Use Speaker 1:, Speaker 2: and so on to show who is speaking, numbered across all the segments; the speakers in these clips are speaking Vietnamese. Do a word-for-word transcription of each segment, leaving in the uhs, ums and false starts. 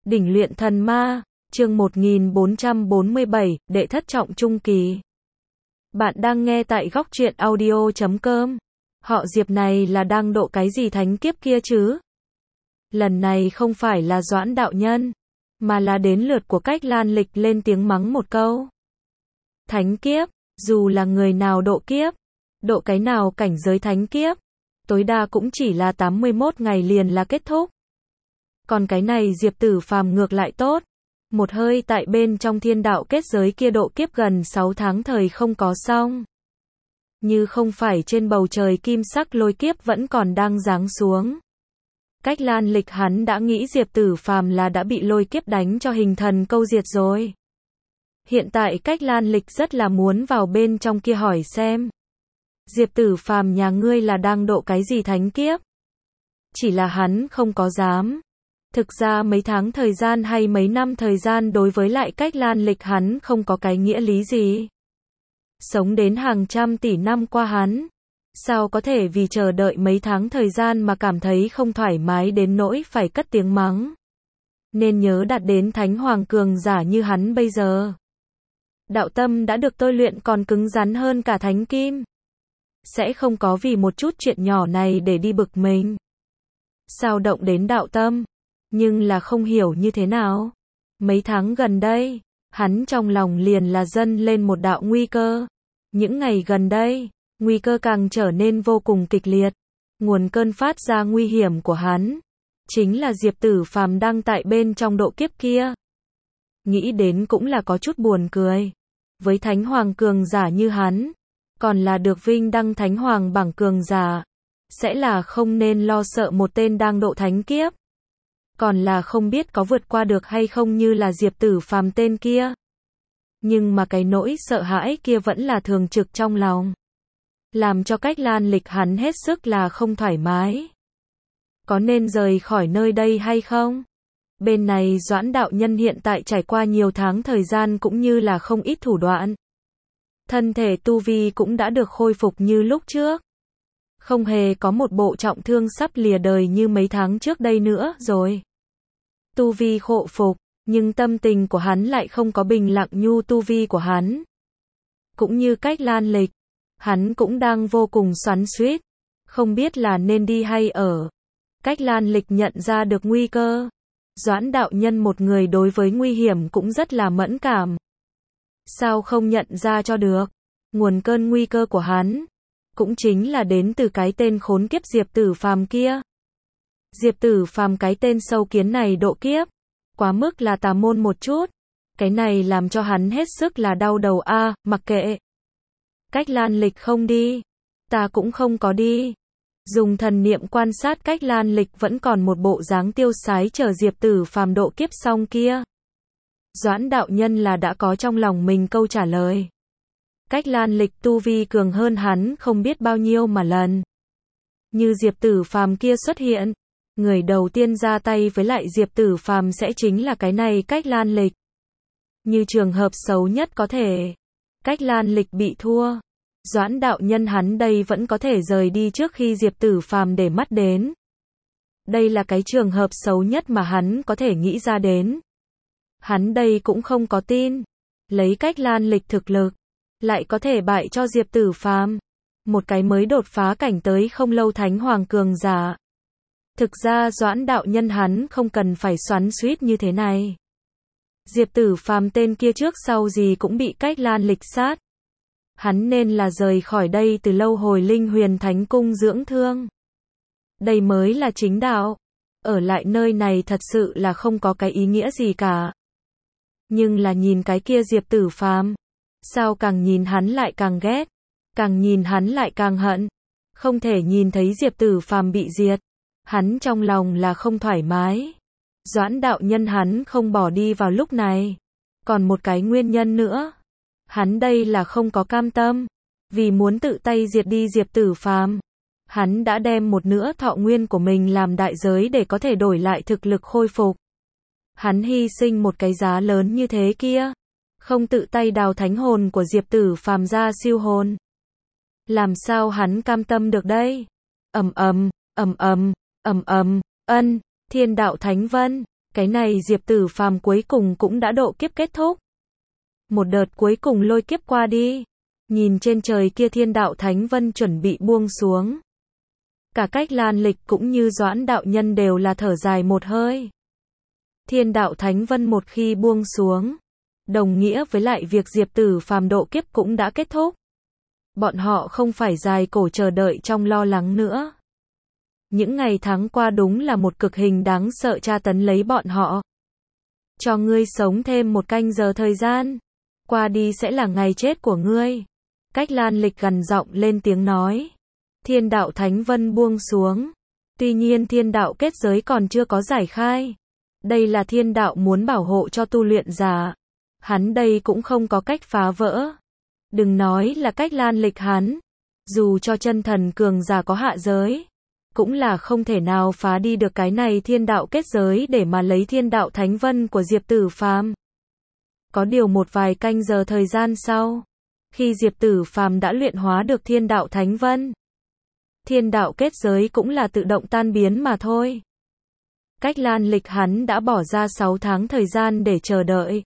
Speaker 1: Đỉnh luyện thần ma, chương một nghìn bốn trăm bốn mươi bảy, đệ thất trọng trung kỳ. Bạn đang nghe tại góc truyện audio chấm com. Họ Diệp này là đang độ cái gì thánh kiếp kia chứ? Lần này không phải là Doãn đạo nhân, mà là đến lượt của Cách Lan Lịch lên tiếng mắng một câu. Thánh kiếp, dù là người nào độ kiếp, độ cái nào cảnh giới thánh kiếp, tối đa cũng chỉ là tám mươi mốt ngày liền là kết thúc. Còn cái này Diệp Tử Phàm ngược lại tốt, một hơi tại bên trong thiên đạo kết giới kia độ kiếp gần sáu tháng thời không có xong. Như không phải trên bầu trời kim sắc lôi kiếp vẫn còn đang giáng xuống. Cách Lan Lịch hắn đã nghĩ Diệp Tử Phàm là đã bị lôi kiếp đánh cho hình thần câu diệt rồi. Hiện tại Cách Lan Lịch rất là muốn vào bên trong kia hỏi xem. Diệp Tử Phàm nhà ngươi là đang độ cái gì thánh kiếp? Chỉ là hắn không có dám. Thực ra mấy tháng thời gian hay mấy năm thời gian đối với lại Cách Lan Lịch hắn không có cái nghĩa lý gì. Sống đến hàng trăm tỷ năm qua hắn, sao có thể vì chờ đợi mấy tháng thời gian mà cảm thấy không thoải mái đến nỗi phải cất tiếng mắng. Nên nhớ đạt đến thánh hoàng cường giả như hắn bây giờ. Đạo tâm đã được tôi luyện còn cứng rắn hơn cả thánh kim. Sẽ không có vì một chút chuyện nhỏ này để đi bực mình. Sao động đến đạo tâm, nhưng là không hiểu như thế nào. Mấy tháng gần đây, hắn trong lòng liền là dâng lên một đạo nguy cơ. Những ngày gần đây, nguy cơ càng trở nên vô cùng kịch liệt. Nguồn cơn phát ra nguy hiểm của hắn, chính là Diệp Tử Phàm đang tại bên trong độ kiếp kia. Nghĩ đến cũng là có chút buồn cười. Với thánh hoàng cường giả như hắn, còn là được vinh đăng thánh hoàng bảng cường giả, sẽ là không nên lo sợ một tên đang độ thánh kiếp. Còn là không biết có vượt qua được hay không như là Diệp Tử Phàm tên kia. Nhưng mà cái nỗi sợ hãi kia vẫn là thường trực trong lòng. Làm cho Cách Lan Lịch hắn hết sức là không thoải mái. Có nên rời khỏi nơi đây hay không? Bên này Doãn đạo nhân hiện tại trải qua nhiều tháng thời gian cũng như là không ít thủ đoạn. Thân thể tu vi cũng đã được khôi phục như lúc trước. Không hề có một bộ trọng thương sắp lìa đời như mấy tháng trước đây nữa rồi. Tu vi khôi phục, nhưng tâm tình của hắn lại không có bình lặng nhu tu vi của hắn. Cũng như Cách Lan Lịch, hắn cũng đang vô cùng xoắn xuýt, không biết là nên đi hay ở. Cách Lan Lịch nhận ra được nguy cơ. Doãn đạo nhân một người đối với nguy hiểm cũng rất là mẫn cảm. Sao không nhận ra cho được? Nguồn cơn nguy cơ của hắn cũng chính là đến từ cái tên khốn kiếp Diệp Tử Phàm kia. Diệp Tử Phàm cái tên sâu kiến này độ kiếp, quá mức là tà môn một chút. Cái này làm cho hắn hết sức là đau đầu a, à, mặc kệ. Cách Lan Lịch không đi, ta cũng không có đi. Dùng thần niệm quan sát Cách Lan Lịch vẫn còn một bộ dáng tiêu sái chờ Diệp Tử Phàm độ kiếp xong kia. Doãn đạo nhân là đã có trong lòng mình câu trả lời. Cách Lan Lịch tu vi cường hơn hắn không biết bao nhiêu mà lần. Như Diệp Tử Phàm kia xuất hiện, người đầu tiên ra tay với lại Diệp Tử Phàm sẽ chính là cái này Cách Lan Lịch. Như trường hợp xấu nhất có thể, Cách Lan Lịch bị thua, Doãn đạo nhân hắn đây vẫn có thể rời đi trước khi Diệp Tử Phàm để mắt đến. Đây là cái trường hợp xấu nhất mà hắn có thể nghĩ ra đến. Hắn đây cũng không có tin, lấy Cách Lan Lịch thực lực, lại có thể bại cho Diệp Tử Phàm, một cái mới đột phá cảnh tới không lâu thánh hoàng cường giả. Thực ra Doãn đạo nhân hắn không cần phải xoắn xuýt như thế này. Diệp Tử Phàm tên kia trước sau gì cũng bị Cách Lan Lịch sát. Hắn nên là rời khỏi đây từ lâu hồi Linh Huyền Thánh Cung dưỡng thương. Đây mới là chính đạo. Ở lại nơi này thật sự là không có cái ý nghĩa gì cả. Nhưng là nhìn cái kia Diệp Tử Phàm, sao càng nhìn hắn lại càng ghét, càng nhìn hắn lại càng hận. Không thể nhìn thấy Diệp Tử Phàm bị diệt, hắn trong lòng là không thoải mái. Doãn đạo nhân hắn không bỏ đi vào lúc này. Còn một cái nguyên nhân nữa, hắn đây là không có cam tâm, vì muốn tự tay diệt đi Diệp Tử Phàm. Hắn đã đem một nửa thọ nguyên của mình làm đại giới để có thể đổi lại thực lực khôi phục. Hắn hy sinh một cái giá lớn như thế kia, không tự tay đào thánh hồn của Diệp Tử Phàm ra siêu hồn. Làm sao hắn cam tâm được đây? Ầm ầm, ầm ầm, ầm ầm, ân, Thiên đạo Thánh Vân, Cái này Diệp Tử Phàm cuối cùng cũng đã độ kiếp kết thúc. Một đợt cuối cùng lôi kiếp qua đi. Nhìn trên trời kia thiên đạo thánh vân chuẩn bị buông xuống. Cả Cách Lan Lịch cũng như Doãn đạo nhân đều là thở dài một hơi. Thiên đạo thánh vân một khi buông xuống, đồng nghĩa với lại việc Diệp Tử Phàm độ kiếp cũng đã kết thúc. Bọn họ không phải dài cổ chờ đợi trong lo lắng nữa. Những ngày tháng qua đúng là một cực hình đáng sợ tra tấn lấy bọn họ. Cho ngươi sống thêm một canh giờ thời gian, qua đi sẽ là ngày chết của ngươi. Cách Lan Lịch gằn giọng lên tiếng nói. Thiên đạo thánh vân buông xuống. Tuy nhiên thiên đạo kết giới còn chưa có giải khai. Đây là thiên đạo muốn bảo hộ cho tu luyện giả. Hắn đây cũng không có cách phá vỡ. Đừng nói là Cách Lan Lịch hắn. Dù cho chân thần cường giả có hạ giới, cũng là không thể nào phá đi được cái này thiên đạo kết giới để mà lấy thiên đạo thánh vân của Diệp Tử Phàm. Có điều một vài canh giờ thời gian sau, khi Diệp Tử Phàm đã luyện hóa được thiên đạo thánh vân, thiên đạo kết giới cũng là tự động tan biến mà thôi. Cách Lan Lịch hắn đã bỏ ra sáu tháng thời gian để chờ đợi.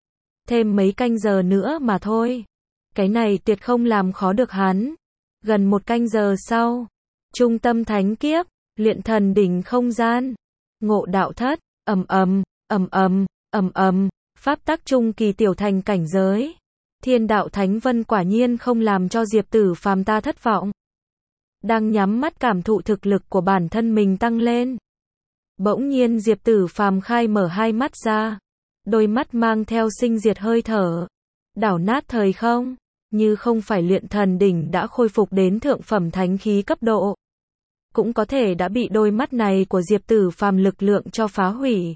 Speaker 1: Thêm mấy canh giờ nữa mà thôi. Cái này tuyệt không làm khó được hắn. Gần một canh giờ sau, trung tâm thánh kiếp, luyện thần đỉnh không gian, ngộ đạo thất, ầm ầm, ầm ầm, ầm ầm, pháp tắc trung kỳ tiểu thành cảnh giới. Thiên đạo thánh vân quả nhiên không làm cho Diệp Tử Phàm ta thất vọng. Đang nhắm mắt cảm thụ thực lực của bản thân mình tăng lên. Bỗng nhiên Diệp Tử Phàm khai mở hai mắt ra, đôi mắt mang theo sinh diệt hơi thở, đảo nát thời không, như không phải luyện thần đỉnh đã khôi phục đến thượng phẩm thánh khí cấp độ, cũng có thể đã bị đôi mắt này của Diệp Tử Phàm lực lượng cho phá hủy.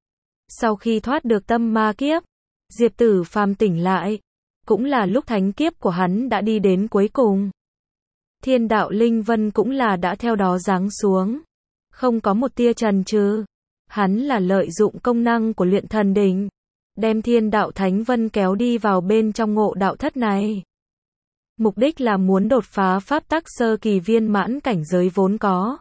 Speaker 1: Sau khi thoát được tâm ma kiếp, Diệp Tử Phàm tỉnh lại, cũng là lúc thánh kiếp của hắn đã đi đến cuối cùng. Thiên đạo linh vân cũng là đã theo đó giáng xuống, không có một tia chần chừ. Hắn là lợi dụng công năng của luyện thần đỉnh, đem thiên đạo thánh vân kéo đi vào bên trong ngộ đạo thất này. Mục đích là muốn đột phá pháp tắc sơ kỳ viên mãn cảnh giới vốn có,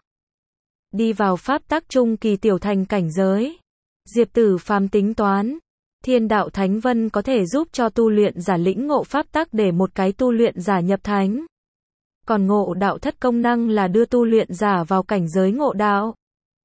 Speaker 1: đi vào pháp tắc trung kỳ tiểu thành cảnh giới. Diệp Tử Phàm tính toán, thiên đạo thánh vân có thể giúp cho tu luyện giả lĩnh ngộ pháp tắc để một cái tu luyện giả nhập thánh. Còn ngộ đạo thất công năng là đưa tu luyện giả vào cảnh giới ngộ đạo.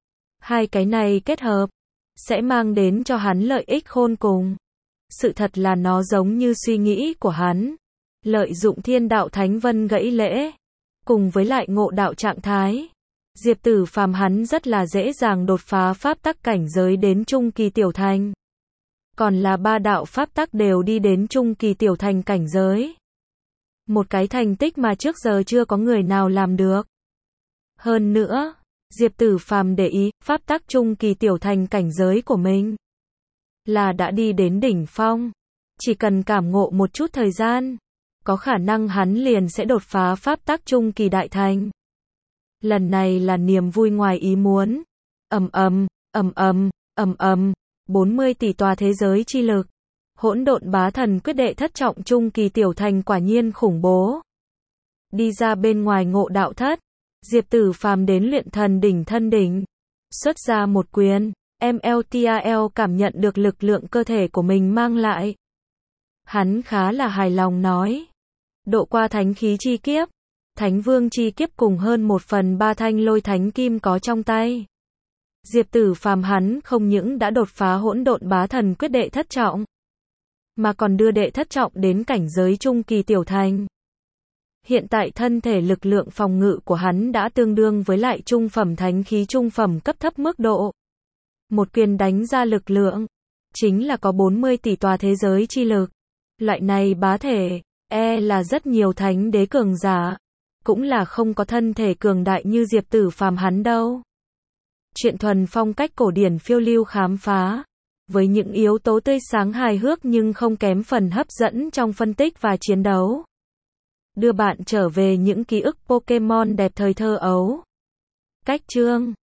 Speaker 1: Hai cái này kết hợp, sẽ mang đến cho hắn lợi ích khôn cùng. Sự thật là nó giống như suy nghĩ của hắn. Lợi dụng thiên đạo thánh vân gãy lễ, cùng với lại ngộ đạo trạng thái. Diệp Tử Phàm hắn rất là dễ dàng đột phá pháp tắc cảnh giới đến trung kỳ tiểu thành. Còn là ba đạo pháp tắc đều đi đến trung kỳ tiểu thành cảnh giới. Một cái thành tích mà trước giờ chưa có người nào làm được. Hơn nữa, Diệp Tử Phàm để ý, pháp tắc trung kỳ tiểu thành cảnh giới của mình là đã đi đến đỉnh phong. Chỉ cần cảm ngộ một chút thời gian, có khả năng hắn liền sẽ đột phá pháp tắc trung kỳ đại thành. Lần này là niềm vui ngoài ý muốn. Ầm ầm, ầm ầm, ầm ầm, bốn mươi tỷ tòa thế giới chi lực. Hỗn độn bá thần quyết đệ thất trọng trung kỳ tiểu thành quả nhiên khủng bố. Đi ra bên ngoài ngộ đạo thất, Diệp Tử Phàm đến luyện thần đỉnh thân đỉnh, xuất ra một quyền, em lờ tê a lờ cảm nhận được lực lượng cơ thể của mình mang lại. Hắn khá là hài lòng nói, độ qua thánh khí chi kiếp, thánh vương chi kiếp cùng hơn một phần ba thanh lôi thánh kim có trong tay. Diệp Tử Phàm hắn không những đã đột phá hỗn độn bá thần quyết đệ thất trọng, mà còn đưa đệ thất trọng đến cảnh giới trung kỳ tiểu thành. Hiện tại thân thể lực lượng phòng ngự của hắn đã tương đương với lại trung phẩm thánh khí trung phẩm cấp thấp mức độ. Một quyền đánh ra lực lượng, chính là có bốn mươi tỷ tòa thế giới chi lực. Loại này bá thể, e là rất nhiều thánh đế cường giả, cũng là không có thân thể cường đại như Diệp Tử Phàm hắn đâu. Chuyện thuần phong cách cổ điển phiêu lưu khám phá, với những yếu tố tươi sáng hài hước nhưng không kém phần hấp dẫn trong phân tích và chiến đấu. Đưa bạn trở về những ký ức Pokemon đẹp thời thơ ấu. Cách chương